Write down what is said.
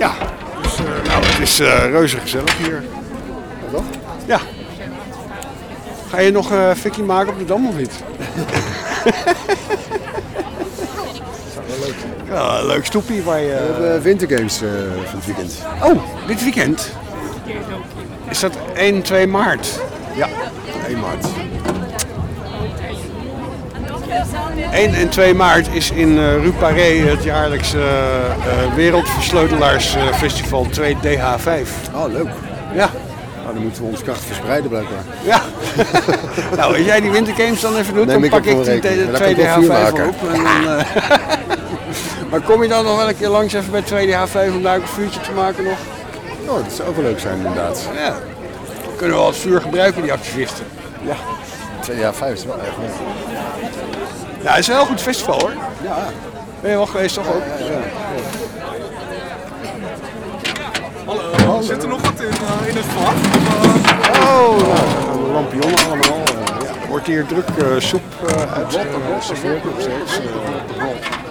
Ja, dus nou, het is reuze gezellig hier. Toch? Ja. Ga je nog fikkie maken op de Dam of niet? Ja, een leuk stoepie waar je... We hebben wintergames van het weekend. Oh, dit weekend? Is dat 1 en 2 maart? Ja, 1 maart. 1 en 2 maart is in Rue Paré het jaarlijkse Wereldversleutelaars-festival 2DH5. Oh, leuk. Ja. Nou, dan moeten we onze kracht verspreiden blijkbaar. Ja. Nou, als jij die wintergames dan even doet, Neem dan pak ik die rekening. 2DH5 maken. op. En dan, maar kom je dan nog wel een keer langs even bij 2DH5 om daar ook een vuurtje te maken nog? Oh, dat zou ook wel leuk zijn inderdaad. Ja. Kunnen we als vuur gebruiken, die activisten. Ja. 2DH5 is wel erg leuk. Ja, het is een heel goed festival hoor. Ja. Ben je wel geweest toch ook? Ja. Hallo, zit er nog wat in het vak? Oh, nou, de lampionnen allemaal. Ja, wordt hier druk soep uitgeserveerd nog steeds.